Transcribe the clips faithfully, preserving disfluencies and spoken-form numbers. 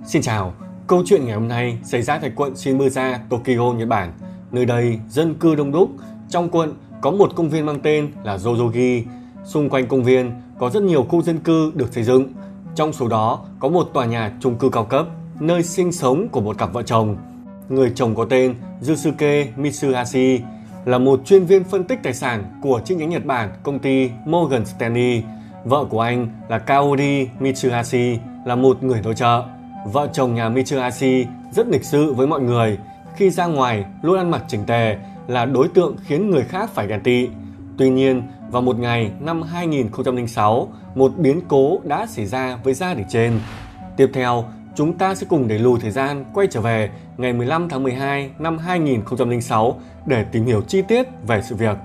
Xin chào, câu chuyện ngày hôm nay xảy ra tại quận Shibuya, Tokyo, Nhật Bản. Nơi đây dân cư đông đúc. Trong quận có một công viên mang tên là Yoyogi. Xung quanh công viên có rất nhiều khu dân cư được xây dựng. Trong số đó có một tòa nhà chung cư cao cấp, nơi sinh sống của một cặp vợ chồng. Người chồng có tên Yusuke Mitsuhashi, là một chuyên viên phân tích tài sản của chi nhánh Nhật Bản công ty Morgan Stanley. Vợ của anh là Kaori Mitsuhashi, là một người nội trợ. Vợ chồng nhà Mitsuhashi rất lịch sự với mọi người, khi ra ngoài luôn ăn mặc chỉnh tề, là đối tượng khiến người khác phải ghen tị. Tuy nhiên, vào một ngày năm hai nghìn không trăm lẻ sáu, một biến cố đã xảy ra với gia đình trên. Tiếp theo, chúng ta sẽ cùng đẩy lùi thời gian quay trở về ngày mười lăm tháng mười hai năm hai nghìn không trăm lẻ sáu để tìm hiểu chi tiết về sự việc.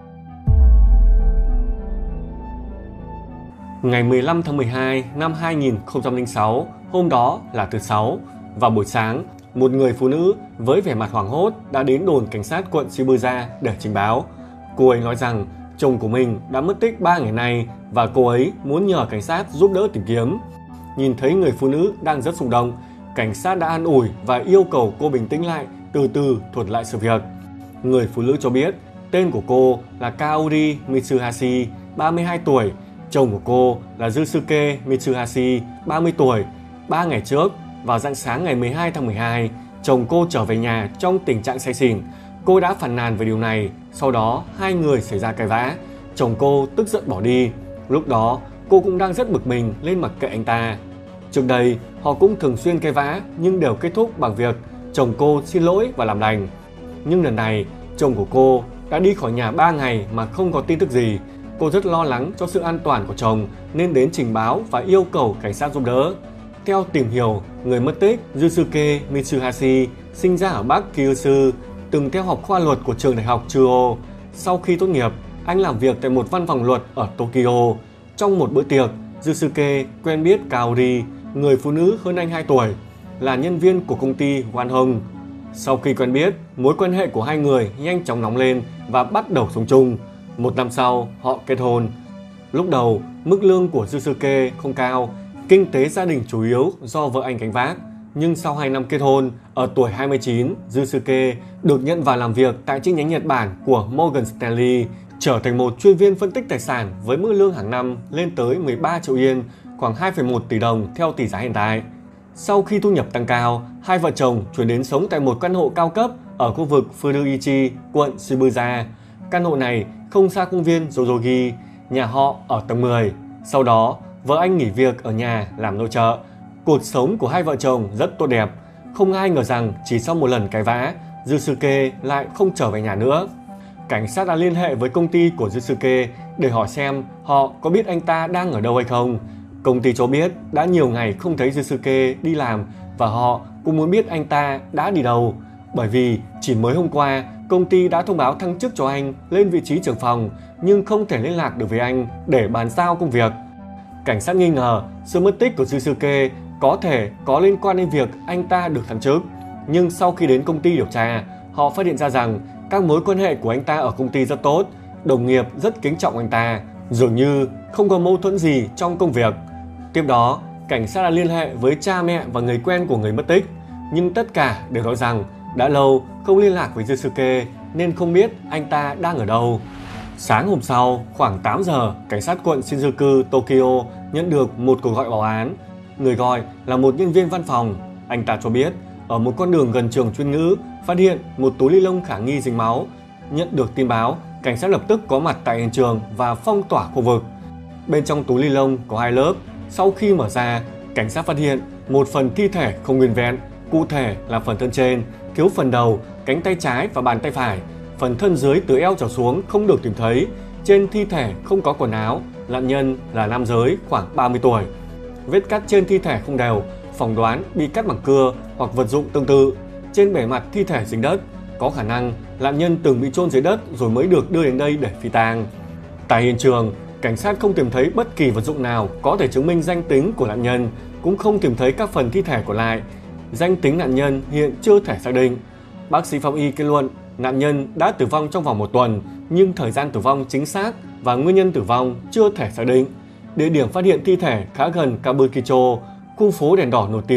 Ngày mười lăm tháng mười hai năm hai nghìn không trăm lẻ sáu, hôm đó là thứ Sáu. Vào buổi sáng, một người phụ nữ với vẻ mặt hoảng hốt đã đến đồn cảnh sát quận Shibuya để trình báo. Cô ấy nói rằng chồng của mình đã mất tích ba ngày nay và cô ấy muốn nhờ cảnh sát giúp đỡ tìm kiếm. Nhìn thấy người phụ nữ đang rất xúc động, cảnh sát đã an ủi và yêu cầu cô bình tĩnh lại, từ từ thuật lại sự việc. Người phụ nữ cho biết tên của cô là Kaori Mitsuhashi, ba mươi hai tuổi. Chồng của cô là Yusuke Mitsuhashi, ba mươi tuổi. Ba ngày trước, vào rạng sáng ngày mười hai tháng mười hai, chồng cô trở về nhà trong tình trạng say xỉn. Cô đã phàn nàn về điều này, sau đó hai người xảy ra cãi vã. Chồng cô tức giận bỏ đi. Lúc đó, cô cũng đang rất bực mình nên mặc kệ anh ta. Trước đây, họ cũng thường xuyên cãi vã nhưng đều kết thúc bằng việc chồng cô xin lỗi và làm lành. Nhưng lần này, chồng của cô đã đi khỏi nhà ba ngày mà không có tin tức gì. Cô rất lo lắng cho sự an toàn của chồng nên đến trình báo và yêu cầu cảnh sát giúp đỡ. Theo tìm hiểu, người mất tích Yusuke Mitsuhashi sinh ra ở Bắc Kyushu, từng theo học khoa luật của trường đại học Chuo. Sau khi tốt nghiệp, anh làm việc tại một văn phòng luật ở Tokyo. Trong một bữa tiệc, Yusuke quen biết Kaori, người phụ nữ hơn anh hai tuổi, là nhân viên của công ty Wanhong. Sau khi quen biết, mối quan hệ của hai người nhanh chóng nóng lên và bắt đầu sống chung. Một năm sau, họ kết hôn. Lúc đầu, mức lương của Yusuke không cao, kinh tế gia đình chủ yếu do vợ anh gánh vác. Nhưng sau hai năm kết hôn, ở tuổi hai mươi chín, Yusuke được nhận vào làm việc tại chi nhánh Nhật Bản của Morgan Stanley, trở thành một chuyên viên phân tích tài sản với mức lương hàng năm lên tới mười ba triệu yên, khoảng hai phẩy một tỷ đồng theo tỷ giá hiện tại. Sau khi thu nhập tăng cao, hai vợ chồng chuyển đến sống tại một căn hộ cao cấp ở khu vực Furuichi, quận Shibuya. Căn hộ này không xa công viên Yoyogi, nhà họ ở tầng mười. Sau đó, vợ anh nghỉ việc ở nhà làm nội trợ. Cuộc sống của hai vợ chồng rất tốt đẹp. Không ai ngờ rằng chỉ sau một lần cãi vã, Yusuke lại không trở về nhà nữa. Cảnh sát đã liên hệ với công ty của Yusuke để hỏi xem họ có biết anh ta đang ở đâu hay không. Công ty cho biết đã nhiều ngày không thấy Yusuke đi làm và họ cũng muốn biết anh ta đã đi đâu. Bởi vì chỉ mới hôm qua, công ty đã thông báo thăng chức cho anh lên vị trí trưởng phòng nhưng không thể liên lạc được với anh để bàn giao công việc. Cảnh sát nghi ngờ sự mất tích của Yusuke có thể có liên quan đến việc anh ta được thăng chức. Nhưng sau khi đến công ty điều tra, họ phát hiện ra rằng các mối quan hệ của anh ta ở công ty rất tốt, đồng nghiệp rất kính trọng anh ta, dường như không có mâu thuẫn gì trong công việc. Tiếp đó, cảnh sát đã liên hệ với cha mẹ và người quen của người mất tích, nhưng tất cả đều nói rằng đã lâu không liên lạc với Yusuke nên không biết anh ta đang ở đâu. Sáng hôm sau, khoảng tám giờ, cảnh sát quận Shinjuku, Tokyo nhận được một cuộc gọi báo án. Người gọi là một nhân viên văn phòng. Anh ta cho biết ở một con đường gần trường chuyên ngữ phát hiện một túi ni lông khả nghi dính máu. Nhận được tin báo, cảnh sát lập tức có mặt tại hiện trường và phong tỏa khu vực. Bên trong túi ni lông có hai lớp. Sau khi mở ra, cảnh sát phát hiện một phần thi thể không nguyên vẹn, cụ thể là phần thân trên thiếu phần đầu, cánh tay trái và bàn tay phải. Phần thân dưới từ eo trở xuống không được tìm thấy. Trên thi thể không có quần áo. Nạn nhân là nam giới khoảng ba mươi tuổi. Vết cắt trên thi thể không đều, phỏng đoán bị cắt bằng cưa hoặc vật dụng tương tự. Trên bề mặt thi thể dính đất, có khả năng nạn nhân từng bị chôn dưới đất rồi mới được đưa đến đây để phi tang. Tại hiện trường, cảnh sát không tìm thấy bất kỳ vật dụng nào có thể chứng minh danh tính của nạn nhân, cũng không tìm thấy các phần thi thể còn lại. Danh tính nạn nhân hiện chưa thể xác định. Bác sĩ pháp y kết luận nạn nhân đã tử vong trong vòng một tuần, nhưng thời gian tử vong chính xác và nguyên nhân tử vong chưa thể xác định. Địa điểm phát hiện thi thể khá gần Kabukicho, khu phố đèn đỏ nổi tiếng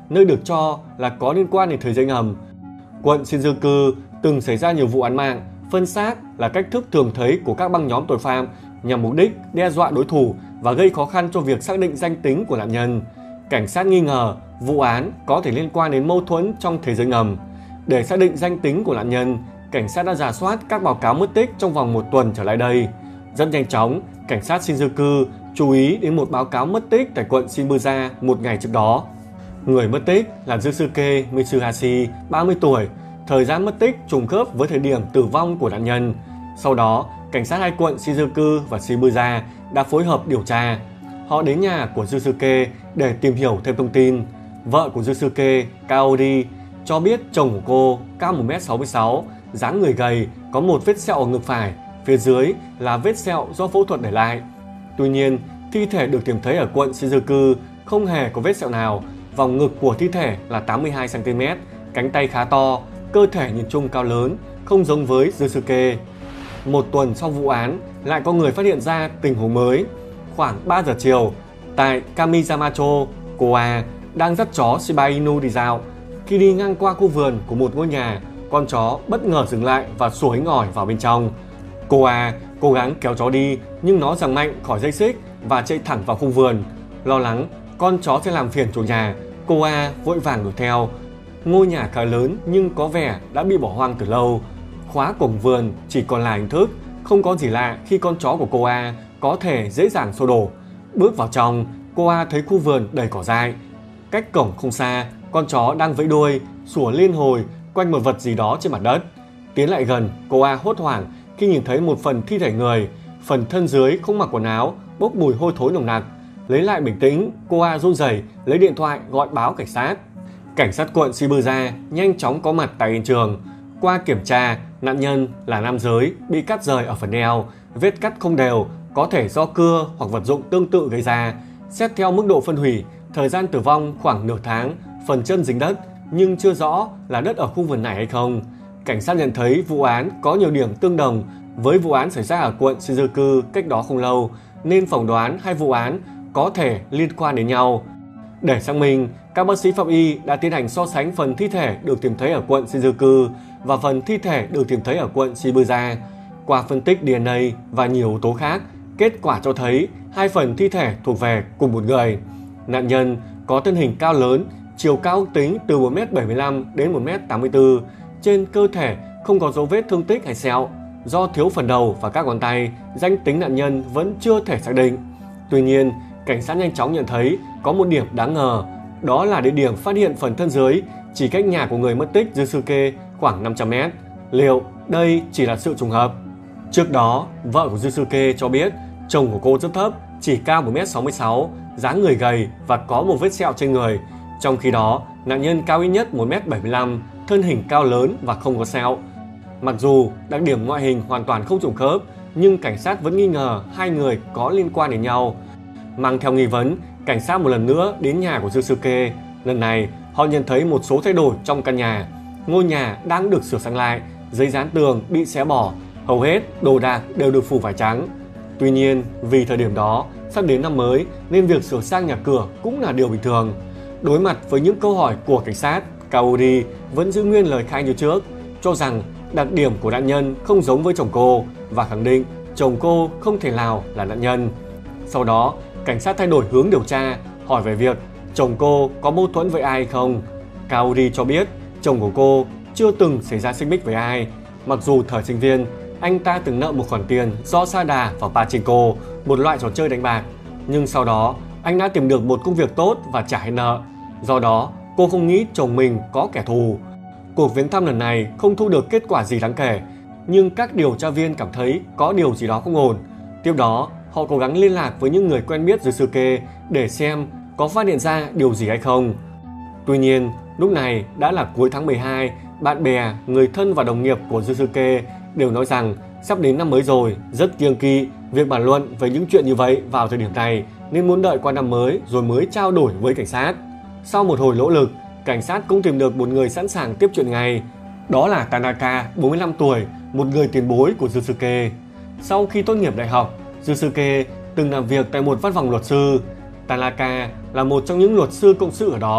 nơi được cho là có liên quan đến thế giới ngầm. Quận Shinjuku từng xảy ra nhiều vụ án mạng, phân xác là cách thức thường thấy của các băng nhóm tội phạm nhằm mục đích đe dọa đối thủ và gây khó khăn cho việc xác định danh tính của nạn nhân. Cảnh sát nghi ngờ vụ án có thể liên quan đến mâu thuẫn trong thế giới ngầm. Để xác định danh tính của nạn nhân, cảnh sát đã rà soát các báo cáo mất tích trong vòng một tuần trở lại đây. Rất nhanh chóng, cảnh sát Shinjuku chú ý đến một báo cáo mất tích tại quận Shibuya một ngày trước đó. Người mất tích là Yusuke Mitsuhashi, ba mươi tuổi. Thời gian mất tích trùng khớp với thời điểm tử vong của nạn nhân. Sau đó, cảnh sát hai quận Shinjuku và Shibuya đã phối hợp điều tra. Họ đến nhà của Yusuke để tìm hiểu thêm thông tin. Vợ của Yusuke, Kaori, cho biết chồng của cô cao một mét sáu mươi sáu, dáng người gầy, có một vết sẹo ở ngực phải, phía dưới là vết sẹo do phẫu thuật để lại. Tuy nhiên, thi thể được tìm thấy ở quận Shinjuku không hề có vết sẹo nào. Vòng ngực của thi thể là tám mươi hai xăng ti mét, cánh tay khá to, cơ thể nhìn chung cao lớn, không giống với Yusuke. Một tuần sau vụ án, lại có người phát hiện ra tình huống mới. Khoảng ba giờ chiều, tại Kamizamacho, Koa đang dắt chó Shiba Inu đi dạo. Khi đi ngang qua khu vườn của một ngôi nhà, con chó bất ngờ dừng lại và sủa ngỏi vào bên trong. Koa cố gắng kéo chó đi, nhưng nó giằng mạnh khỏi dây xích và chạy thẳng vào khu vườn. Lo lắng con chó sẽ làm phiền chủ nhà, Koa vội vàng đuổi theo. Ngôi nhà khá lớn nhưng có vẻ đã bị bỏ hoang từ lâu. Khóa cổng vườn chỉ còn là hình thức, không có gì lạ khi con chó của Koa có thể dễ dàng xô đổ. Bước vào trong, Koa thấy khu vườn đầy cỏ dại. Cách cổng không xa, con chó đang vẫy đuôi, sủa liên hồi quanh một vật gì đó trên mặt đất. Tiến lại gần, Koa hốt hoảng khi nhìn thấy một phần thi thể người, phần thân dưới không mặc quần áo, bốc mùi hôi thối nồng nặc. Lấy lại bình tĩnh, Koa run rẩy lấy điện thoại gọi báo cảnh sát. Cảnh sát quận Shibuya nhanh chóng có mặt tại hiện trường. Qua kiểm tra, nạn nhân là nam giới, bị cắt rời ở phần eo, vết cắt không đều, có thể do cưa hoặc vật dụng tương tự gây ra. Xét theo mức độ phân hủy, thời gian tử vong khoảng nửa tháng, phần chân dính đất, nhưng chưa rõ là đất ở khu vườn này hay không. Cảnh sát nhận thấy vụ án có nhiều điểm tương đồng với vụ án xảy ra ở quận Shinjuku cách đó không lâu, nên phỏng đoán hai vụ án có thể liên quan đến nhau. Để xác minh, các bác sĩ pháp y đã tiến hành so sánh phần thi thể được tìm thấy ở quận Shinjuku và phần thi thể được tìm thấy ở quận Shibuya. Qua phân tích đê en a và nhiều yếu tố khác, kết quả cho thấy hai phần thi thể thuộc về cùng một người. Nạn nhân có thân hình cao lớn, chiều cao ước tính từ một mét bảy mươi lăm đến một mét tám mươi tư. Trên cơ thể không có dấu vết thương tích hay sẹo. Do thiếu phần đầu và các ngón tay, danh tính nạn nhân vẫn chưa thể xác định. Tuy nhiên, cảnh sát nhanh chóng nhận thấy có một điểm đáng ngờ. Đó là địa điểm phát hiện phần thân dưới chỉ cách nhà của người mất tích Yusuke khoảng năm trăm mét. Liệu đây chỉ là sự trùng hợp? Trước đó, vợ của Yusuke cho biết chồng của cô rất thấp, chỉ cao một mét sáu mươi sáu, dáng người gầy và có một vết sẹo trên người. Trong khi đó, nạn nhân cao ít nhất một mét bảy mươi lăm, thân hình cao lớn và không có sẹo. Mặc dù đặc điểm ngoại hình hoàn toàn không trùng khớp, nhưng cảnh sát vẫn nghi ngờ hai người có liên quan đến nhau. Mang theo nghi vấn, cảnh sát một lần nữa đến nhà của Yusuke. Lần này, họ nhận thấy một số thay đổi trong căn nhà. Ngôi nhà đang được sửa sang lại, giấy dán tường bị xé bỏ, hầu hết đồ đạc đều được phủ vải trắng. Tuy nhiên, vì thời điểm đó sắp đến năm mới nên việc sửa sang nhà cửa cũng là điều bình thường. Đối mặt với những câu hỏi của cảnh sát, Kaori vẫn giữ nguyên lời khai như trước, cho rằng đặc điểm của nạn nhân không giống với chồng cô và khẳng định chồng cô không thể nào là nạn nhân. Sau đó, cảnh sát thay đổi hướng điều tra, hỏi về việc chồng cô có mâu thuẫn với ai hay không. Kaori cho biết chồng của cô chưa từng xảy ra xích mích với ai. Mặc dù thời sinh viên, anh ta từng nợ một khoản tiền do sa đà vào pachinko, một loại trò chơi đánh bạc. Nhưng sau đó, anh đã tìm được một công việc tốt và trả hết nợ. Do đó, cô không nghĩ chồng mình có kẻ thù. Cuộc viếng thăm lần này không thu được kết quả gì đáng kể, nhưng các điều tra viên cảm thấy có điều gì đó không ổn. Tiếp đó, họ cố gắng liên lạc với những người quen biết Yusuke để xem có phát hiện ra điều gì hay không. Tuy nhiên, lúc này đã là cuối tháng mười hai, bạn bè, người thân và đồng nghiệp của Yusuke đều nói rằng sắp đến năm mới rồi, rất kiêng kỵ việc bàn luận về những chuyện như vậy vào thời điểm này, nên muốn đợi qua năm mới rồi mới trao đổi với cảnh sát. Sau một hồi nỗ lực, cảnh sát cũng tìm được một người sẵn sàng tiếp chuyện ngay. Đó là Tanaka, bốn mươi lăm tuổi, một người tiền bối của Yusuke. Sau khi tốt nghiệp đại học, Yusuke từng làm việc tại một văn phòng luật sư. Tanaka là một trong những luật sư cộng sự ở đó.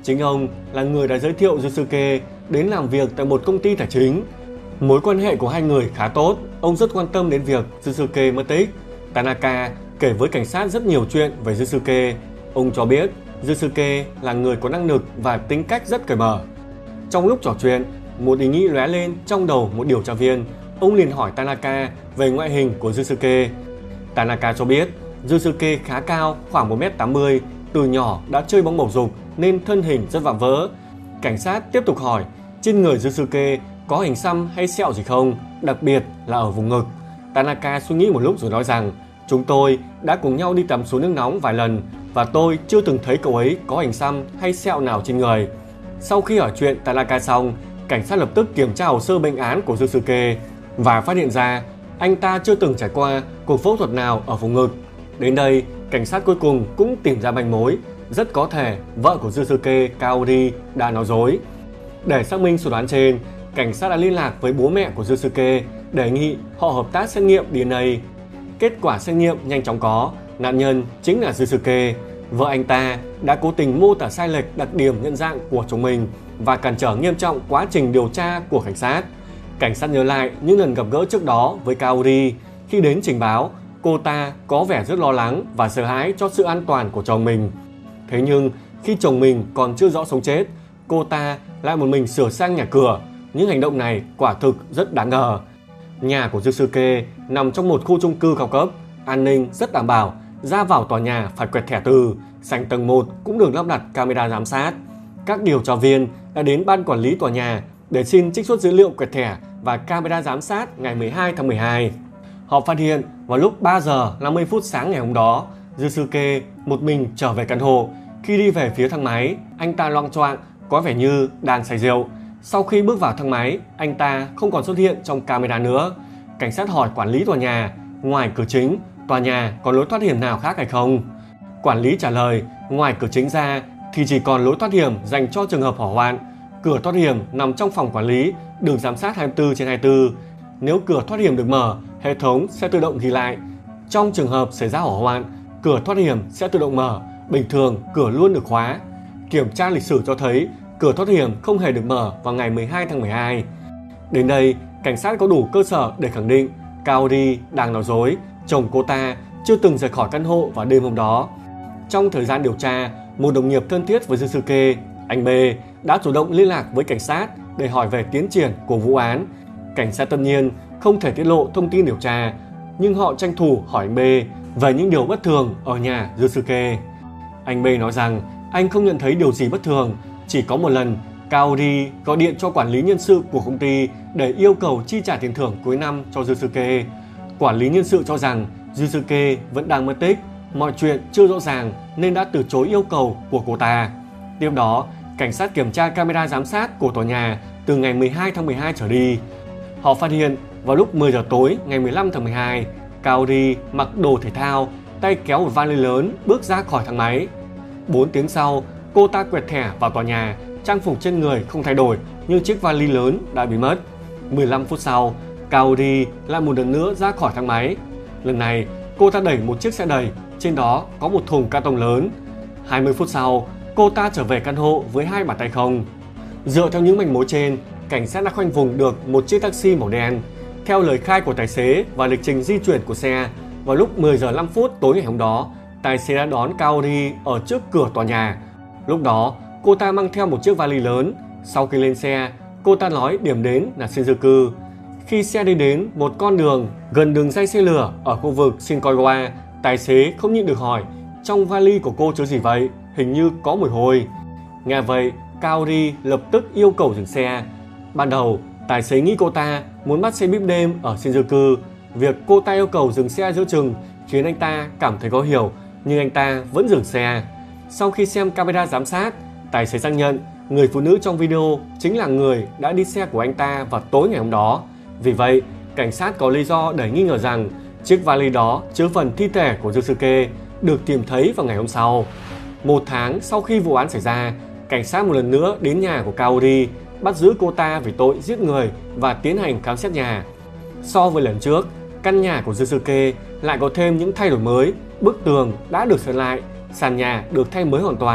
Chính ông là người đã giới thiệu Yusuke đến làm việc tại một công ty tài chính. Mối quan hệ của hai người khá tốt, ông rất quan tâm đến việc Yusuke mất tích. Tanaka kể với cảnh sát rất nhiều chuyện về Yusuke. Ông cho biết Yusuke là người có năng lực và tính cách rất cởi mở. Trong lúc trò chuyện, một ý nghĩ lóe lên trong đầu một điều tra viên. Ông liền hỏi Tanaka về ngoại hình của Yusuke. Tanaka cho biết Yusuke khá cao, khoảng một mét tám mươi, từ nhỏ đã chơi bóng bầu dục nên thân hình rất vạm vỡ. Cảnh sát tiếp tục hỏi trên người Yusuke có hình xăm hay sẹo gì không, đặc biệt là ở vùng ngực. Tanaka suy nghĩ một lúc rồi nói rằng chúng tôi đã cùng nhau đi tắm suối nước nóng vài lần và tôi chưa từng thấy cậu ấy có hình xăm hay sẹo nào trên người. Sau khi hỏi chuyện Tanaka xong, cảnh sát lập tức kiểm tra hồ sơ bệnh án của Yusuke và phát hiện ra anh ta chưa từng trải qua cuộc phẫu thuật nào ở vùng ngực. Đến đây, cảnh sát cuối cùng cũng tìm ra manh mối. Rất có thể vợ của Yusuke, Kaori, đã nói dối. Để xác minh suy đoán trên, cảnh sát đã liên lạc với bố mẹ của Yusuke, đề nghị họ hợp tác xét nghiệm đê en a. Kết quả xét nghiệm nhanh chóng có, nạn nhân chính là Yusuke. Vợ anh ta đã cố tình mô tả sai lệch đặc điểm nhận dạng của chồng mình và cản trở nghiêm trọng quá trình điều tra của cảnh sát. Cảnh sát nhớ lại những lần gặp gỡ trước đó với Kaori. Khi đến trình báo, cô ta có vẻ rất lo lắng và sợ hãi cho sự an toàn của chồng mình. Thế nhưng khi chồng mình còn chưa rõ sống chết, cô ta lại một mình sửa sang nhà cửa. Những hành động này quả thực rất đáng ngờ. Nhà của Yusuke nằm trong một khu chung cư cao cấp, an ninh rất đảm bảo, ra vào tòa nhà phải quẹt thẻ từ, sảnh tầng một cũng được lắp đặt camera giám sát. Các điều tra viên đã đến ban quản lý tòa nhà để xin trích xuất dữ liệu quẹt thẻ và camera giám sát ngày mười hai tháng mười hai. Họ phát hiện vào lúc ba giờ năm mươi phút sáng ngày hôm đó, Yusuke một mình trở về căn hộ. Khi đi về phía thang máy, anh ta loạng choạng, có vẻ như đang say rượu. Sau khi bước vào thang máy, anh ta không còn xuất hiện trong camera nữa. Cảnh sát hỏi quản lý tòa nhà, ngoài cửa chính, tòa nhà có lối thoát hiểm nào khác hay không? Quản lý trả lời, ngoài cửa chính ra thì chỉ còn lối thoát hiểm dành cho trường hợp hỏa hoạn. Cửa thoát hiểm nằm trong phòng quản lý, được giám sát hai mươi tư trên hai mươi tư. Nếu cửa thoát hiểm được mở, hệ thống sẽ tự động ghi lại. Trong trường hợp xảy ra hỏa hoạn, cửa thoát hiểm sẽ tự động mở, bình thường cửa luôn được khóa. Kiểm tra lịch sử cho thấy cửa thoát hiểm không hề được mở vào ngày mười hai tháng mười hai. Đến đây, cảnh sát có đủ cơ sở để khẳng định Kaori đang nói dối, chồng cô ta chưa từng rời khỏi căn hộ vào đêm hôm đó. Trong thời gian điều tra, một đồng nghiệp thân thiết với Yusuke, anh B, đã chủ động liên lạc với cảnh sát để hỏi về tiến triển của vụ án. Cảnh sát tất nhiên không thể tiết lộ thông tin điều tra, nhưng họ tranh thủ hỏi anh B về những điều bất thường ở nhà Yusuke. Anh B nói rằng anh không nhận thấy điều gì bất thường, chỉ có một lần Kaori gọi điện cho quản lý nhân sự của công ty để yêu cầu chi trả tiền thưởng cuối năm cho Yusuke. Quản lý nhân sự cho rằng Yusuke vẫn đang mất tích, mọi chuyện chưa rõ ràng nên đã từ chối yêu cầu của cô ta. Tiếp đó, cảnh sát kiểm tra camera giám sát của tòa nhà từ ngày mười hai tháng mười hai trở đi. Họ phát hiện vào lúc mười giờ tối ngày mười lăm tháng mười hai, Kaori mặc đồ thể thao, tay kéo một vali lớn bước ra khỏi thang máy. bốn tiếng sau, cô ta quẹt thẻ vào tòa nhà, trang phục trên người không thay đổi nhưng chiếc vali lớn đã bị mất. mười lăm phút sau, Kaori lại một lần nữa ra khỏi thang máy. Lần này, cô ta đẩy một chiếc xe đẩy, trên đó có một thùng ca tông lớn. hai mươi phút sau, cô ta trở về căn hộ với hai bàn tay không. Dựa theo những manh mối trên, cảnh sát đã khoanh vùng được một chiếc taxi màu đen. Theo lời khai của tài xế và lịch trình di chuyển của xe, vào lúc mười giờ năm phút tối ngày hôm đó, tài xế đã đón Kaori ở trước cửa tòa nhà. Lúc đó, cô ta mang theo một chiếc vali lớn. Sau khi lên xe, cô ta nói điểm đến là Shinjuku. Khi xe đi đến một con đường gần đường ray xe lửa ở khu vực Shinkoiwa, tài xế không nhịn được hỏi, trong vali của cô chứa gì vậy? Hình như có mùi hôi. Nghe vậy, Kaori lập tức yêu cầu dừng xe. Ban đầu, tài xế nghĩ cô ta muốn bắt xe buýt đêm ở Shinjuku. Việc cô ta yêu cầu dừng xe giữa chừng khiến anh ta cảm thấy khó hiểu, nhưng anh ta vẫn dừng xe. Sau khi xem camera giám sát, tài xế xác nhận người phụ nữ trong video chính là người đã đi xe của anh ta vào tối ngày hôm đó. Vì vậy, cảnh sát có lý do để nghi ngờ rằng chiếc vali đó chứa phần thi thể của Yusuke được tìm thấy vào ngày hôm sau. Một tháng sau khi vụ án xảy ra, cảnh sát một lần nữa đến nhà của Kaori, bắt giữ cô ta vì tội giết người và tiến hành khám xét nhà. So với lần trước, căn nhà của Yusuke lại có thêm những thay đổi mới. Bức tường đã được sơn lại, sàn nhà được thay mới hoàn toàn,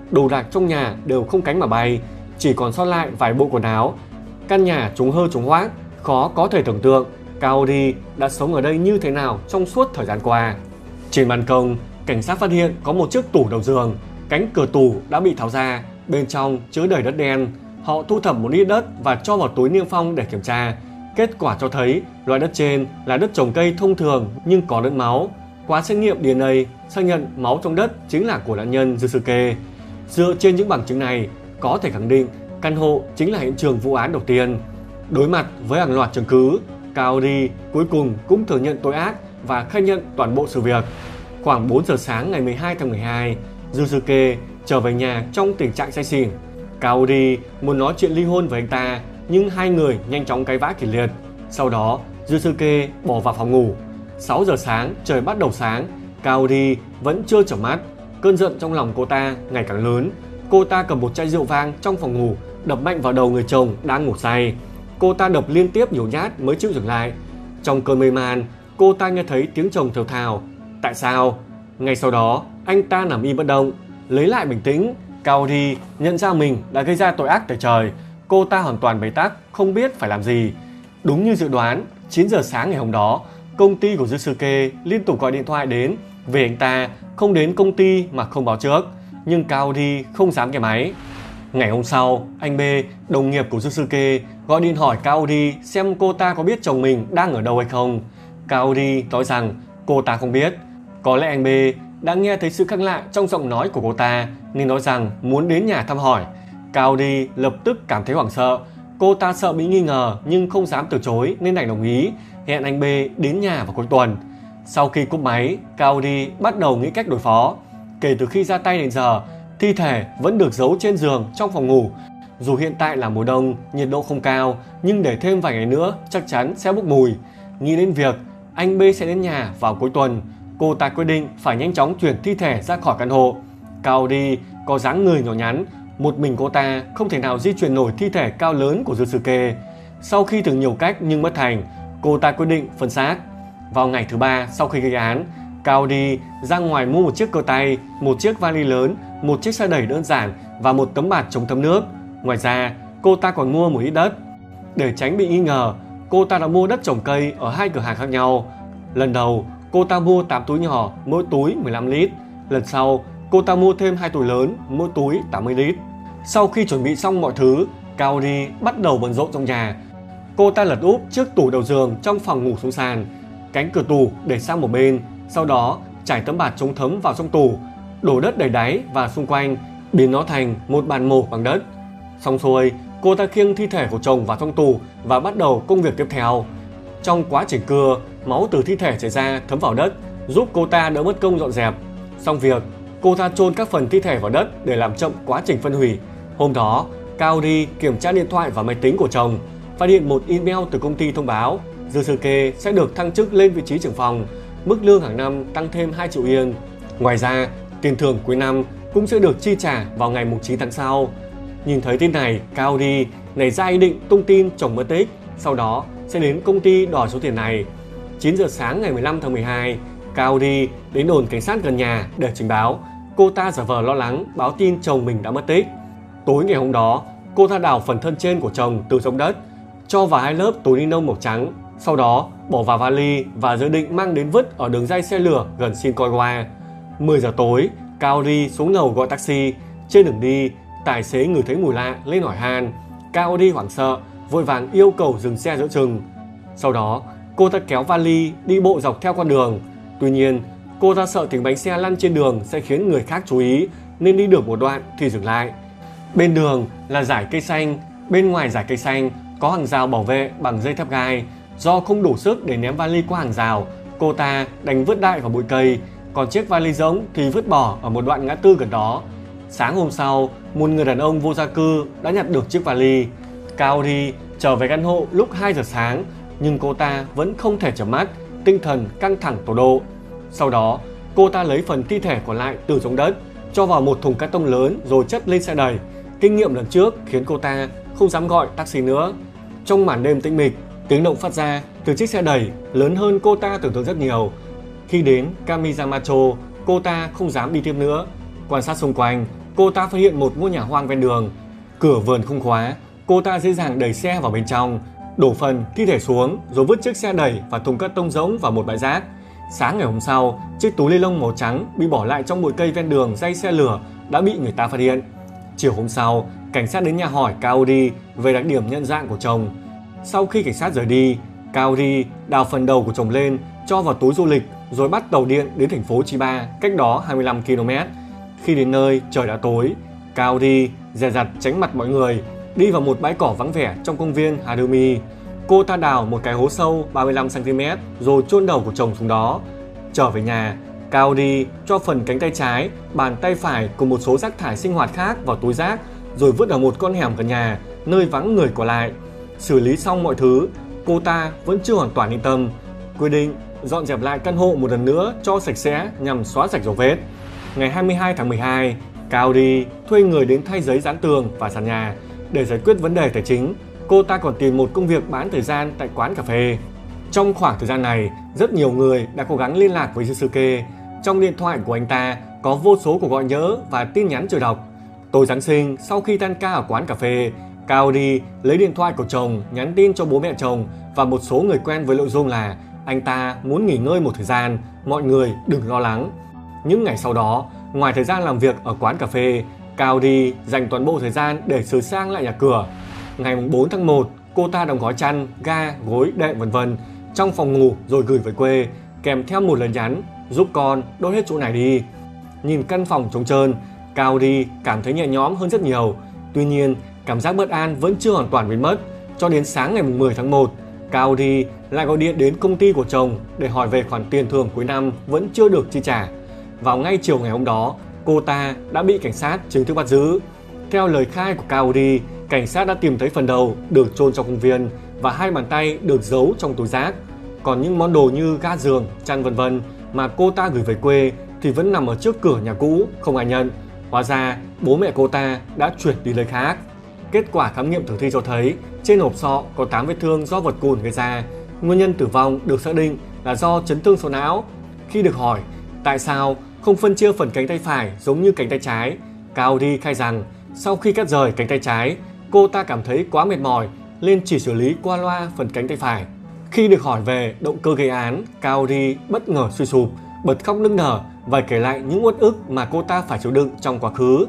đồ đạc trong nhà đều không cánh mà bay, chỉ còn sót lại vài bộ quần áo. Căn nhà trống hơ trống hoác, khó có thể tưởng tượng Cao Audi đã sống ở đây như thế nào trong suốt thời gian qua. Trên ban công, cảnh sát phát hiện có một chiếc tủ đầu giường, cánh cửa tủ đã bị tháo ra, bên trong chứa đầy đất đen. Họ thu thập một ít đất và cho vào túi niêm phong để kiểm tra. Kết quả cho thấy loại đất trên là đất trồng cây thông thường nhưng có đất máu. Qua xét nghiệm đê en a xác nhận máu trong đất chính là của nạn nhân Yusuke. Dựa trên những bằng chứng này, có thể khẳng định căn hộ chính là hiện trường vụ án đầu tiên. Đối mặt với hàng loạt chứng cứ, Cao Audi cuối cùng cũng thừa nhận tội ác và khai nhận toàn bộ sự việc. Khoảng bốn giờ sáng ngày mười hai tháng mười hai, Yusuke trở về nhà trong tình trạng say xỉn. Cao Audi muốn nói chuyện ly hôn với anh ta, nhưng hai người nhanh chóng cãi vã kịch liệt. Sau đó, Yusuke bỏ vào phòng ngủ. sáu giờ sáng, trời bắt đầu sáng, Cao Audi vẫn chưa chợp mắt. Cơn giận trong lòng cô ta ngày càng lớn. Cô ta cầm một chai rượu vang trong phòng ngủ, đập mạnh vào đầu người chồng đang ngủ say. Cô ta đập liên tiếp nhiều nhát mới chịu dừng lại. Trong cơn mê man, cô ta nghe thấy tiếng chồng thều thào: "Tại sao?" Ngay sau đó, anh ta nằm im bất động. Lấy lại bình tĩnh, Cao Audi nhận ra mình đã gây ra tội ác tày trời. Cô ta hoàn toàn bế tắc, không biết phải làm gì. Đúng như dự đoán, chín giờ sáng ngày hôm đó, công ty của Yusuke liên tục gọi điện thoại đến vì anh ta không đến công ty mà không báo trước. Nhưng Cao Audi không dám nghe máy. Ngày hôm sau, anh B, đồng nghiệp của Yusuke, gọi điện hỏi Cao Audi xem cô ta có biết chồng mình đang ở đâu hay không. Cao Audi nói rằng cô ta không biết. Có lẽ anh B đã nghe thấy sự khác lạ trong giọng nói của cô ta nên nói rằng muốn đến nhà thăm hỏi. Cao Audi lập tức cảm thấy hoảng sợ. Cô ta sợ bị nghi ngờ nhưng không dám từ chối nên đành đồng ý hẹn anh B đến nhà vào cuối tuần. Sau khi cúp máy, Cao Audi bắt đầu nghĩ cách đối phó. Kể từ khi ra tay đến giờ, thi thể vẫn được giấu trên giường trong phòng ngủ. Dù hiện tại là mùa đông, nhiệt độ không cao, nhưng để thêm vài ngày nữa chắc chắn sẽ bốc mùi. Nghĩ đến việc anh B sẽ đến nhà vào cuối tuần, cô ta quyết định phải nhanh chóng chuyển thi thể ra khỏi căn hộ. Cao Audi có dáng người nhỏ nhắn, một mình cô ta không thể nào di chuyển nổi thi thể cao lớn của Yusuke. Sau khi thử nhiều cách nhưng bất thành, cô ta quyết định phân xác. Vào ngày thứ ba sau khi gây án, Cao Audi ra ngoài mua một chiếc cơ tay, một chiếc vali lớn, một chiếc xe đẩy đơn giản và một tấm bạt chống thấm nước. Ngoài ra, cô ta còn mua một ít đất. Để tránh bị nghi ngờ, cô ta đã mua đất trồng cây ở hai cửa hàng khác nhau. Lần đầu, cô ta mua tám túi nhỏ, mỗi túi mười lăm lít. Lần sau, cô ta mua thêm hai túi lớn, mỗi túi tám mươi lít. Sau khi chuẩn bị xong mọi thứ, Cao Audi bắt đầu bận rộn trong nhà. Cô ta lật úp chiếc tủ đầu giường trong phòng ngủ xuống sàn, cánh cửa tủ để sang một bên. Sau đó trải tấm bạt chống thấm vào trong tủ, đổ đất đầy đáy và xung quanh, biến nó thành một bàn mổ bằng đất. Xong xuôi, cô ta khiêng thi thể của chồng vào trong tủ và bắt đầu công việc tiếp theo. Trong quá trình cưa, máu từ thi thể chảy ra thấm vào đất, giúp cô ta đỡ mất công dọn dẹp. Xong việc, cô ta chôn các phần thi thể vào đất để làm chậm quá trình phân hủy. Hôm đó, Cao Audi kiểm tra điện thoại và máy tính của chồng, phát hiện một email từ công ty thông báo Yusuke sẽ được thăng chức lên vị trí trưởng phòng, mức lương hàng năm tăng thêm hai triệu yên. Ngoài ra, tiền thưởng cuối năm cũng sẽ được chi trả vào ngày chín tháng sau. Nhìn thấy tin này, Cao Audi nảy ra ý định tung tin chồng mất tích, sau đó sẽ đến công ty đòi số tiền này. chín giờ sáng ngày mười lăm tháng mười hai, Cao Audi đến đồn cảnh sát gần nhà để trình báo. Cô ta giả vờ lo lắng báo tin chồng mình đã mất tích. Tối ngày hôm đó, cô ta đào phần thân trên của chồng từ trong đất, cho vào hai lớp túi ni lông màu trắng, sau đó bỏ vào vali và dự định mang đến vứt ở đường ray xe lửa gần Shinkansen. mười giờ tối, Cao Audi xuống lầu gọi taxi. Trên đường đi, tài xế ngửi thấy mùi lạ lên hỏi han. Cao Audi hoảng sợ, vội vàng yêu cầu dừng xe giữa chừng. Sau đó, cô ta kéo vali đi bộ dọc theo con đường. Tuy nhiên, cô ta sợ tiếng bánh xe lăn trên đường sẽ khiến người khác chú ý nên đi được một đoạn thì dừng lại. Bên đường là dải cây xanh, bên ngoài dải cây xanh có hàng rào bảo vệ bằng dây thép gai. Do không đủ sức để ném vali qua hàng rào, cô ta đành vứt đại vào bụi cây, còn chiếc vali rỗng thì vứt bỏ ở một đoạn ngã tư gần đó. Sáng hôm sau, một người đàn ông vô gia cư đã nhặt được chiếc vali. Cao Audi trở về căn hộ lúc hai giờ sáng, nhưng cô ta vẫn không thể chợp mắt, tinh thần căng thẳng tột độ. Sau đó, cô ta lấy phần thi thể còn lại từ trong đất, cho vào một thùng cát tông lớn rồi chất lên xe đẩy. Kinh nghiệm lần trước khiến cô ta không dám gọi taxi nữa. Trong màn đêm tĩnh mịch, tiếng động phát ra từ chiếc xe đẩy lớn hơn cô ta tưởng tượng rất nhiều. Khi đến Kamizamacho, cô ta không dám đi tiếp nữa. Quan sát xung quanh, cô ta phát hiện một ngôi nhà hoang ven đường. Cửa vườn không khóa, cô ta dễ dàng đẩy xe vào bên trong, đổ phần thi thể xuống rồi vứt chiếc xe đẩy và thùng cát tông rỗng vào một bãi rác. Sáng ngày hôm sau, chiếc túi ni lông màu trắng bị bỏ lại trong bụi cây ven đường dây xe lửa đã bị người ta phát hiện. Chiều hôm sau, cảnh sát đến nhà hỏi Kaori về đặc điểm nhận dạng của chồng. Sau khi cảnh sát rời đi, Kaori đào phần đầu của chồng lên, cho vào túi du lịch rồi bắt tàu điện đến thành phố Chiba, cách đó hai mươi lăm ki lô mét. Khi đến nơi, trời đã tối. Kaori dè dặt tránh mặt mọi người, đi vào một bãi cỏ vắng vẻ trong công viên Harumi. Cô ta đào một cái hố sâu ba mươi lăm xăng ti mét rồi chôn đầu của chồng xuống đó. Trở về nhà, Kaori cho phần cánh tay trái, bàn tay phải cùng một số rác thải sinh hoạt khác vào túi rác rồi vứt ở một con hẻm gần nhà, nơi vắng người còn lại. Xử lý xong mọi thứ, cô ta vẫn chưa hoàn toàn yên tâm, quyết định dọn dẹp lại căn hộ một lần nữa cho sạch sẽ nhằm xóa sạch dấu vết. Ngày hai mươi hai tháng mười hai, Kaori thuê người đến thay giấy dán tường và sàn nhà. Để giải quyết vấn đề tài chính, cô ta còn tìm một công việc bán thời gian tại quán cà phê. Trong khoảng thời gian này, rất nhiều người đã cố gắng liên lạc với Yusuke. Trong điện thoại của anh ta có vô số cuộc gọi nhỡ và tin nhắn chờ đọc. Tối Giáng sinh, sau khi tan ca ở quán cà phê, Kaori lấy điện thoại của chồng nhắn tin cho bố mẹ chồng và một số người quen với nội dung là anh ta muốn nghỉ ngơi một thời gian, mọi người đừng lo lắng. Những ngày sau đó, ngoài thời gian làm việc ở quán cà phê, Kaori dành toàn bộ thời gian để sửa sang lại nhà cửa. Ngày bốn tháng một, cô ta đóng gói chăn, ga, gối, đệm vân vân trong phòng ngủ rồi gửi về quê, kèm theo một lời nhắn giúp con đốt hết chỗ này đi. Nhìn căn phòng trống trơn, Kaori cảm thấy nhẹ nhõm hơn rất nhiều. Tuy nhiên, cảm giác bất an vẫn chưa hoàn toàn biến mất. Cho đến sáng ngày mười tháng một, Kaori lại gọi điện đến công ty của chồng để hỏi về khoản tiền thưởng cuối năm vẫn chưa được chi trả. Vào ngay chiều ngày hôm đó, cô ta đã bị cảnh sát chính thức bắt giữ. Theo lời khai của Kaori, cảnh sát đã tìm thấy phần đầu được chôn trong công viên và hai bàn tay được giấu trong túi rác. Còn những món đồ như ga giường, chăn vân vân mà cô ta gửi về quê thì vẫn nằm ở trước cửa nhà cũ, không ai nhận. Hóa ra bố mẹ cô ta đã chuyển đi nơi khác. Kết quả khám nghiệm tử thi cho thấy trên hộp sọ có tám vết thương do vật cùn gây ra. Nguyên nhân tử vong được xác định là do chấn thương sọ não. Khi được hỏi tại sao không phân chia phần cánh tay phải giống như cánh tay trái, Kaori khai rằng sau khi cắt rời cánh tay trái, cô ta cảm thấy quá mệt mỏi nên chỉ xử lý qua loa phần cánh tay phải. Khi được hỏi về động cơ gây án, Kaori bất ngờ suy sụp, bật khóc nức nở và kể lại những uất ức mà cô ta phải chịu đựng trong quá khứ.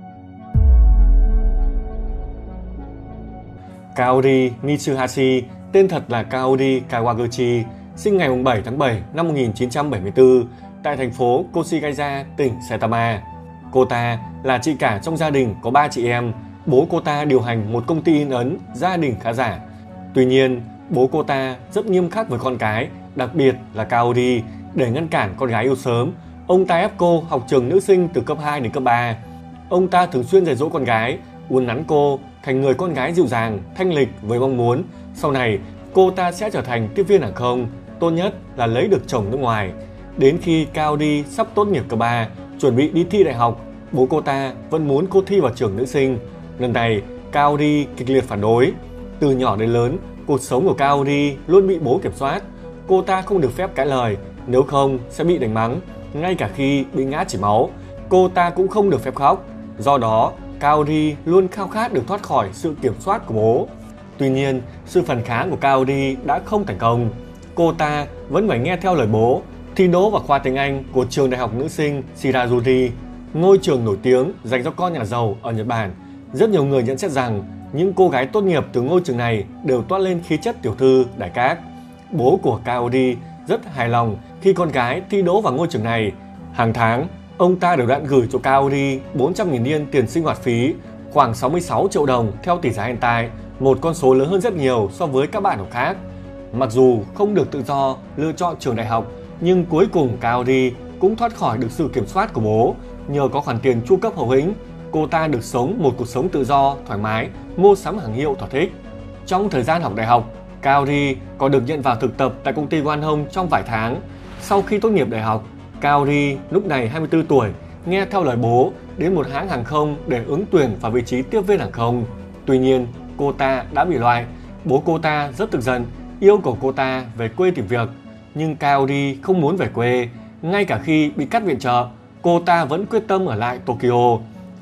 Kaori Mitsuhashi, tên thật là Kaori Kawaguchi, sinh ngày bảy tháng bảy năm một nghìn chín trăm bảy mươi tư tại thành phố Koshigaya, tỉnh Saitama. Cô ta là chị cả trong gia đình có ba chị em. Bố cô ta điều hành một công ty in ấn, gia đình khá giả. Tuy nhiên, bố cô ta rất nghiêm khắc với con cái, đặc biệt là Kaori. Để ngăn cản con gái yêu sớm, ông ta ép cô học trường nữ sinh từ cấp hai đến cấp ba. Ông ta thường xuyên dạy dỗ con gái, uốn nắn cô thành người con gái dịu dàng, thanh lịch với mong muốn sau này cô ta sẽ trở thành tiếp viên hàng không, tốt nhất là lấy được chồng nước ngoài. Đến khi Kaori sắp tốt nghiệp cấp ba, chuẩn bị đi thi đại học, bố cô ta vẫn muốn cô thi vào trường nữ sinh. Lần này, Kaori kịch liệt phản đối. Từ nhỏ đến lớn, cuộc sống của Kaori luôn bị bố kiểm soát. Cô ta không được phép cãi lời, nếu không sẽ bị đánh mắng. Ngay cả khi bị ngã chảy máu, cô ta cũng không được phép khóc. Do đó, Kaori luôn khao khát được thoát khỏi sự kiểm soát của bố. Tuy nhiên, sự phản kháng của Kaori đã không thành công. Cô ta vẫn phải nghe theo lời bố, thi đỗ vào khoa tiếng Anh của trường đại học nữ sinh Shirazuri, ngôi trường nổi tiếng dành cho con nhà giàu ở Nhật Bản. Rất nhiều người nhận xét rằng những cô gái tốt nghiệp từ ngôi trường này đều toát lên khí chất tiểu thư đại cát. Bố của Kaori rất hài lòng khi con gái thi đỗ vào ngôi trường này. Hàng tháng, ông ta đều đặn gửi cho Kaori bốn trăm nghìn yên tiền sinh hoạt phí, khoảng sáu mươi sáu triệu đồng theo tỷ giá hiện tại, một con số lớn hơn rất nhiều so với các bạn học khác. Mặc dù không được tự do lựa chọn trường đại học, nhưng cuối cùng Kaori cũng thoát khỏi được sự kiểm soát của bố. Nhờ có khoản tiền chu cấp hậu hĩnh, cô ta được sống một cuộc sống tự do, thoải mái, mua sắm hàng hiệu thỏa thích. Trong thời gian học đại học, Kaori còn được nhận vào thực tập tại công ty One Home trong vài tháng. Sau khi tốt nghiệp đại học, Kaori lúc này hai mươi tư tuổi, nghe theo lời bố đến một hãng hàng không để ứng tuyển vào vị trí tiếp viên hàng không. Tuy nhiên, cô ta đã bị loại. Bố cô ta rất tức giận, yêu cầu cô ta về quê tìm việc. Nhưng Kaori không muốn về quê. Ngay cả khi bị cắt viện trợ, cô ta vẫn quyết tâm ở lại Tokyo.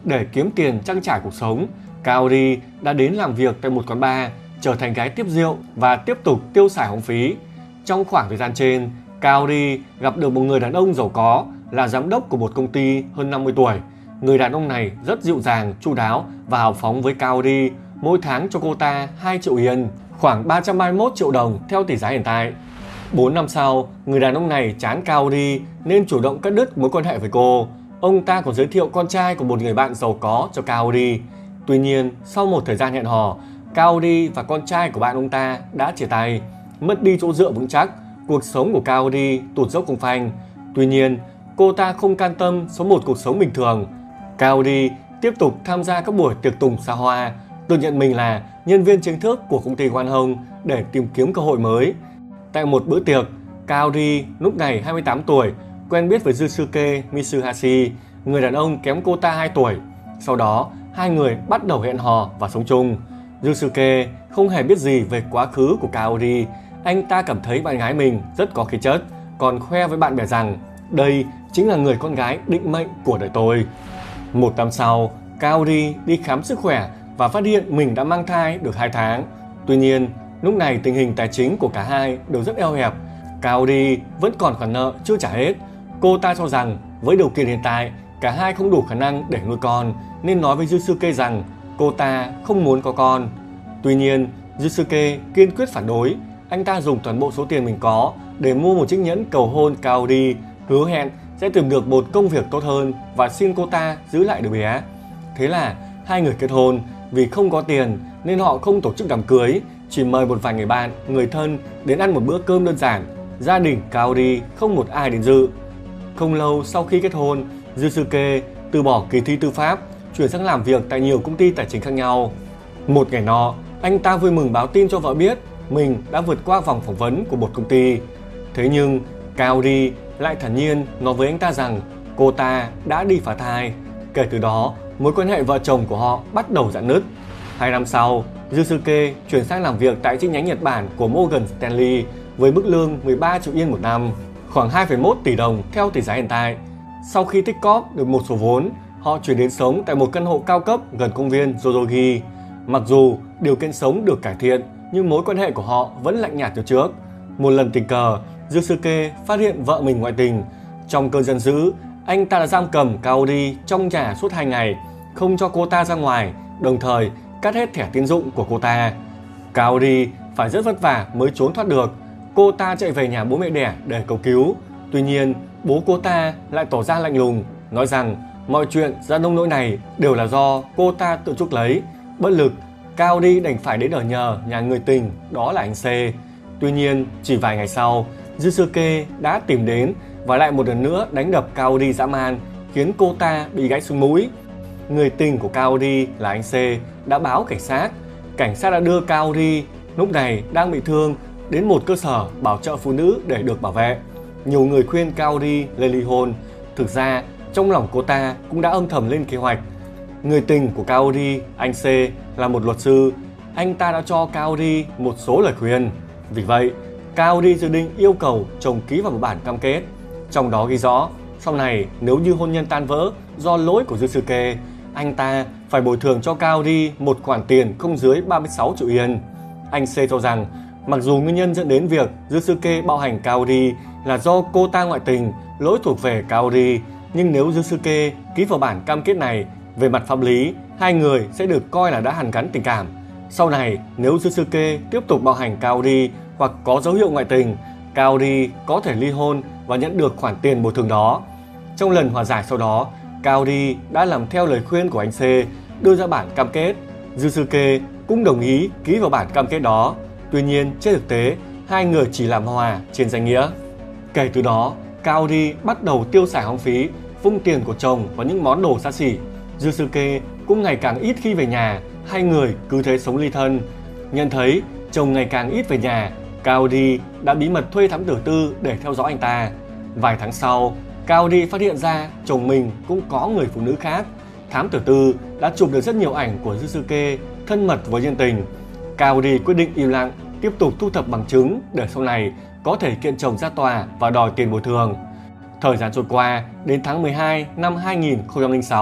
để kiếm tiền trang trải cuộc sống, Kaori đã đến làm việc tại một quán bar, trở thành gái tiếp rượu và tiếp tục tiêu xài hoang phí. Trong khoảng thời gian trên, Kaori gặp được một người đàn ông giàu có là giám đốc của một công ty hơn năm mươi tuổi. Người đàn ông này rất dịu dàng, chu đáo và hào phóng với Kaori, mỗi tháng cho cô ta hai triệu yên, khoảng ba trăm ba mươi mốt triệu đồng theo tỷ giá hiện tại. bốn năm sau, người đàn ông này chán Kaori nên chủ động cắt đứt mối quan hệ với cô. Ông ta còn giới thiệu con trai của một người bạn giàu có cho Kaori. Tuy nhiên, sau một thời gian hẹn hò, Kaori và con trai của bạn ông ta đã chia tay. Mất đi chỗ dựa vững chắc, cuộc sống của Kaori tụt dốc không phanh. Tuy nhiên, cô ta không can tâm sống một cuộc sống bình thường. Kaori tiếp tục tham gia các buổi tiệc tùng xa hoa, tự nhận mình là nhân viên chính thức của công ty One Home để tìm kiếm cơ hội mới. Tại một bữa tiệc, Kaori lúc này hai mươi tám tuổi, quen biết với Yusuke Mitsuhashi, người đàn ông kém cô ta hai tuổi. Sau đó, hai người bắt đầu hẹn hò và sống chung. Yusuke không hề biết gì về quá khứ của Kaori. Anh ta cảm thấy bạn gái mình rất có khí chất, còn khoe với bạn bè rằng đây chính là người con gái định mệnh của đời tôi. Một năm sau, Kaori đi khám sức khỏe và phát hiện mình đã mang thai được hai tháng. Tuy nhiên, lúc này tình hình tài chính của cả hai đều rất eo hẹp. Kaori vẫn còn khoản nợ chưa trả hết. Cô ta cho rằng với điều kiện hiện tại, cả hai không đủ khả năng để nuôi con, nên nói với Yusuke rằng cô ta không muốn có con. Tuy nhiên, Yusuke kiên quyết phản đối. Anh ta dùng toàn bộ số tiền mình có để mua một chiếc nhẫn cầu hôn Kaori, hứa hẹn sẽ tìm được một công việc tốt hơn và xin cô ta giữ lại đứa bé. Thế là hai người kết hôn. Vì không có tiền nên họ không tổ chức đám cưới, chỉ mời một vài người bạn, người thân đến ăn một bữa cơm đơn giản. Gia đình Kaori không một ai đến dự. Không lâu sau khi kết hôn, Yusuke từ bỏ kỳ thi tư pháp, chuyển sang làm việc tại nhiều công ty tài chính khác nhau. Một ngày nọ, anh ta vui mừng báo tin cho vợ biết mình đã vượt qua vòng phỏng vấn của một công ty. Thế nhưng Kaori lại thản nhiên nói với anh ta rằng cô ta đã đi phá thai. Kể từ đó, mối quan hệ vợ chồng của họ bắt đầu rạn nứt. Hai năm sau, Yusuke chuyển sang làm việc tại chi nhánh Nhật Bản của Morgan Stanley với mức lương mười ba triệu yên một năm, khoảng hai phẩy một tỷ đồng theo tỷ giá hiện tại. Sau khi tích cóp được một số vốn, họ chuyển đến sống tại một căn hộ cao cấp gần công viên Yodogi. Mặc dù điều kiện sống được cải thiện, nhưng mối quan hệ của họ vẫn lạnh nhạt như trước. Một lần tình cờ, Yusuke phát hiện vợ mình ngoại tình. Trong cơn giận dữ, anh ta đã giam cầm Kaori trong nhà suốt hai ngày, không cho cô ta ra ngoài, đồng thời cắt hết thẻ tín dụng của cô ta. Kaori phải rất vất vả mới trốn thoát được. Cô ta chạy về nhà bố mẹ đẻ để cầu cứu. Tuy nhiên, bố cô ta lại tỏ ra lạnh lùng, nói rằng mọi chuyện ra nông nỗi này đều là do cô ta tự chuốc lấy. Bất lực, Kaori đành phải đến ở nhờ nhà người tình, đó là anh C. Tuy nhiên, chỉ vài ngày sau, Yusuke đã tìm đến và lại một lần nữa đánh đập Kaori dã man, khiến cô ta bị gãy xương mũi. Người tình của Kaori là anh C đã báo cảnh sát. Cảnh sát đã đưa Kaori, lúc này đang bị thương, đến một cơ sở bảo trợ phụ nữ để được bảo vệ. Nhiều người khuyên Kaori lên ly hôn. Thực ra, trong lòng cô ta cũng đã âm thầm lên kế hoạch. Người tình của Kaori, anh C, là một luật sư. Anh ta đã cho Kaori một số lời khuyên. Vì vậy, Kaori dự định yêu cầu chồng ký vào một bản cam kết. Trong đó ghi rõ, sau này nếu như hôn nhân tan vỡ do lỗi của Yusuke, anh ta phải bồi thường cho Kaori một khoản tiền không dưới ba mươi sáu triệu yên. Anh C cho rằng, mặc dù nguyên nhân dẫn đến việc Yusuke bạo hành Kaori là do cô ta ngoại tình, lỗi thuộc về Kaori, nhưng nếu Yusuke ký vào bản cam kết này, về mặt pháp lý, hai người sẽ được coi là đã hàn gắn tình cảm. Sau này, nếu Yusuke tiếp tục bạo hành Kaori hoặc có dấu hiệu ngoại tình, Kaori có thể ly hôn và nhận được khoản tiền bồi thường đó. Trong lần hòa giải sau đó, Kaori đã làm theo lời khuyên của anh C, đưa ra bản cam kết. Yusuke cũng đồng ý ký vào bản cam kết đó. Tuy nhiên, trên thực tế, hai người chỉ làm hòa trên danh nghĩa. Kể từ đó, Kaori bắt đầu tiêu xài hoang phí, vung tiền của chồng vào những món đồ xa xỉ. Yusuke cũng ngày càng ít khi về nhà, hai người cứ thế sống ly thân. Nhận thấy chồng ngày càng ít về nhà, Kaori đã bí mật thuê thám tử tư để theo dõi anh ta. Vài tháng sau, Kaori phát hiện ra chồng mình cũng có người phụ nữ khác. Thám tử tư đã chụp được rất nhiều ảnh của Yusuke thân mật với nhân tình. Kaori quyết định im lặng, tiếp tục thu thập bằng chứng để sau này có thể kiện chồng ra tòa và đòi tiền bồi thường. Thời gian trôi qua, đến tháng mười hai năm hai nghìn không trăm lẻ sáu,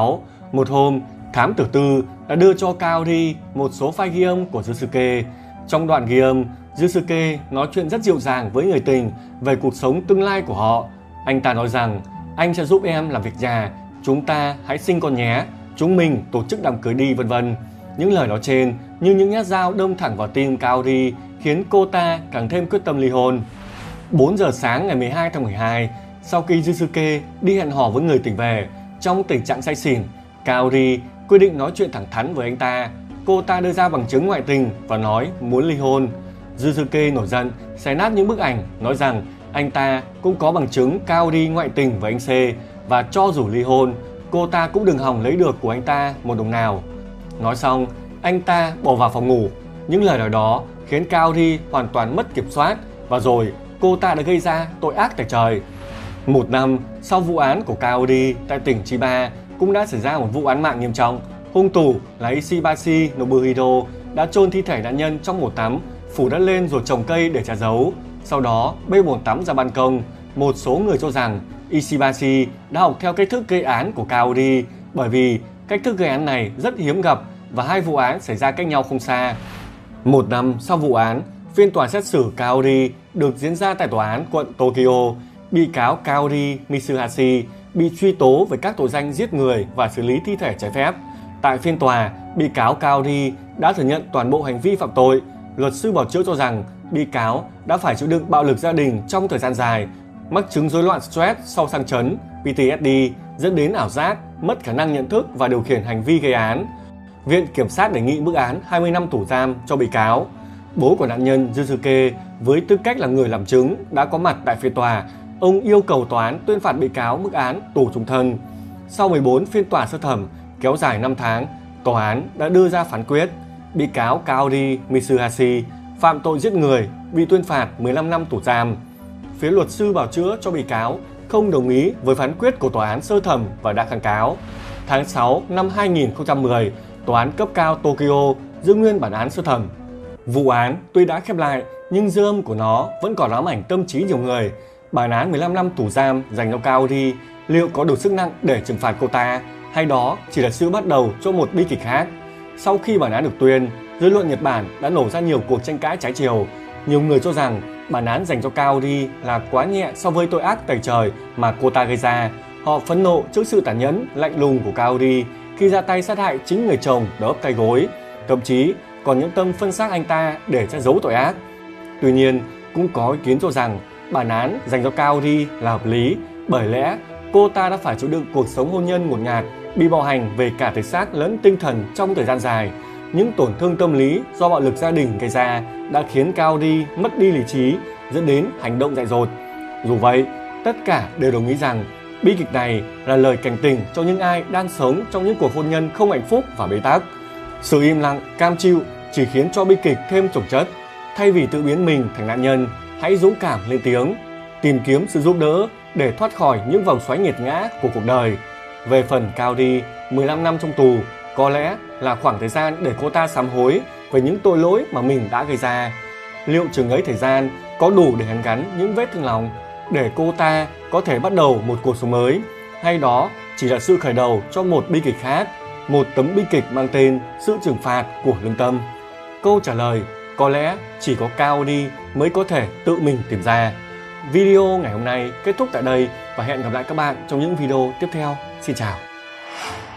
Một hôm, thám tử tư đã đưa cho Kaori một số file ghi âm của Yusuke. Trong đoạn ghi âm, Yusuke nói chuyện rất dịu dàng với người tình về cuộc sống tương lai của họ. Anh ta nói rằng, anh sẽ giúp em làm việc nhà, chúng ta hãy sinh con nhé, chúng mình tổ chức đám cưới đi, vân vân. Những lời nói trên như những nhát dao đâm thẳng vào tim Kaori, khiến cô ta càng thêm quyết tâm ly hôn. bốn giờ sáng ngày mười hai tháng mười hai, sau khi Yusuke đi hẹn hò với người tình về, trong tình trạng say xỉn, Kaori quyết định nói chuyện thẳng thắn với anh ta. Cô ta đưa ra bằng chứng ngoại tình và nói muốn ly hôn. Yusuke nổi giận, xé nát những bức ảnh, nói rằng anh ta cũng có bằng chứng Kaori ngoại tình với anh C và cho dù ly hôn, cô ta cũng đừng hòng lấy được của anh ta một đồng nào. Nói xong, anh ta bỏ vào phòng ngủ. Những lời nói đó khiến Kaori hoàn toàn mất kiểm soát và rồi cô ta đã gây ra tội ác tày trời. Một năm sau vụ án của Kaori tại tỉnh Chiba, cũng đã xảy ra một vụ án mạng nghiêm trọng. Hung thủ là Ishibashi Nobuhiro đã chôn thi thể nạn nhân trong bồn tắm, phủ đất lên rồi trồng cây để che giấu. Sau đó bê bồn tắm ra ban công. Một số người cho rằng Ishibashi đã học theo cách thức gây án của Kaori, bởi vì cách thức gây án này rất hiếm gặp và hai vụ án xảy ra cách nhau không xa. Một năm sau vụ án, phiên tòa xét xử Kaori được diễn ra tại tòa án quận Tokyo. Bị cáo Kaori Mitsuhashi bị truy tố về các tội danh giết người và xử lý thi thể trái phép. Tại phiên tòa, bị cáo Kaori đã thừa nhận toàn bộ hành vi phạm tội. Luật sư bảo chữa cho rằng bị cáo đã phải chịu đựng bạo lực gia đình trong thời gian dài, mắc chứng rối loạn stress sau sang chấn P T S D dẫn đến ảo giác, mất khả năng nhận thức và điều khiển hành vi gây án. Viện kiểm sát đề nghị mức án hai mươi năm tù giam cho bị cáo. Bố của nạn nhân Yusuke với tư cách là người làm chứng đã có mặt tại phiên tòa. Ông yêu cầu tòa án tuyên phạt bị cáo mức án tù chung thân. Sau mười bốn phiên tòa sơ thẩm kéo dài năm tháng, tòa án đã đưa ra phán quyết. Bị cáo Kaori Mitsuhashi phạm tội giết người bị tuyên phạt mười lăm năm tù giam. Phía luật sư bào chữa cho bị cáo không đồng ý với phán quyết của tòa án sơ thẩm và đã kháng cáo. Tháng sáu năm hai nghìn không trăm mười, tòa án cấp cao Tokyo giữ nguyên bản án sơ thẩm. Vụ án tuy đã khép lại nhưng dư âm của nó vẫn còn ám ảnh tâm trí nhiều người. Bản án mười lăm năm tù giam dành cho Kaori liệu có đủ sức nặng để trừng phạt cô ta, hay đó chỉ là sự bắt đầu cho một bi kịch khác? Sau khi bản án được tuyên, dư luận Nhật Bản đã nổ ra nhiều cuộc tranh cãi trái chiều. Nhiều người cho rằng bản án dành cho Kaori là quá nhẹ so với tội ác tày trời mà cô ta gây ra. Họ phẫn nộ trước sự tàn nhẫn, lạnh lùng của Kaori khi ra tay sát hại chính người chồng đầu ấp tay gối, thậm chí còn nhẫn tâm phân xác anh ta để che giấu tội ác. Tuy nhiên, cũng có ý kiến cho rằng bản án dành cho Kaori là hợp lý, bởi lẽ cô ta đã phải chịu đựng cuộc sống hôn nhân ngột ngạt, bị bạo hành về cả thể xác lẫn tinh thần trong thời gian dài. Những tổn thương tâm lý do bạo lực gia đình gây ra đã khiến Kaori mất đi lý trí, dẫn đến hành động dại dột. Dù vậy, tất cả đều đồng ý rằng bi kịch này là lời cảnh tỉnh cho những ai đang sống trong những cuộc hôn nhân không hạnh phúc và bế tắc. Sự im lặng, cam chịu chỉ khiến cho bi kịch thêm chồng chất. Thay vì tự biến mình thành nạn nhân, hãy dũng cảm lên tiếng, tìm kiếm sự giúp đỡ để thoát khỏi những vòng xoáy nghiệt ngã của cuộc đời. Về phần Kaori, mười lăm năm trong tù có lẽ là khoảng thời gian để cô ta sám hối về những tội lỗi mà mình đã gây ra. Liệu chừng ấy thời gian có đủ để hàn gắn những vết thương lòng, để cô ta có thể bắt đầu một cuộc sống mới, hay đó chỉ là sự khởi đầu cho một bi kịch khác, một tấm bi kịch mang tên sự trừng phạt của lương tâm? Câu trả lời có lẽ chỉ có Kaori mới có thể tự mình tìm ra. Video ngày hôm nay kết thúc tại đây và hẹn gặp lại các bạn trong những video tiếp theo. Xin chào!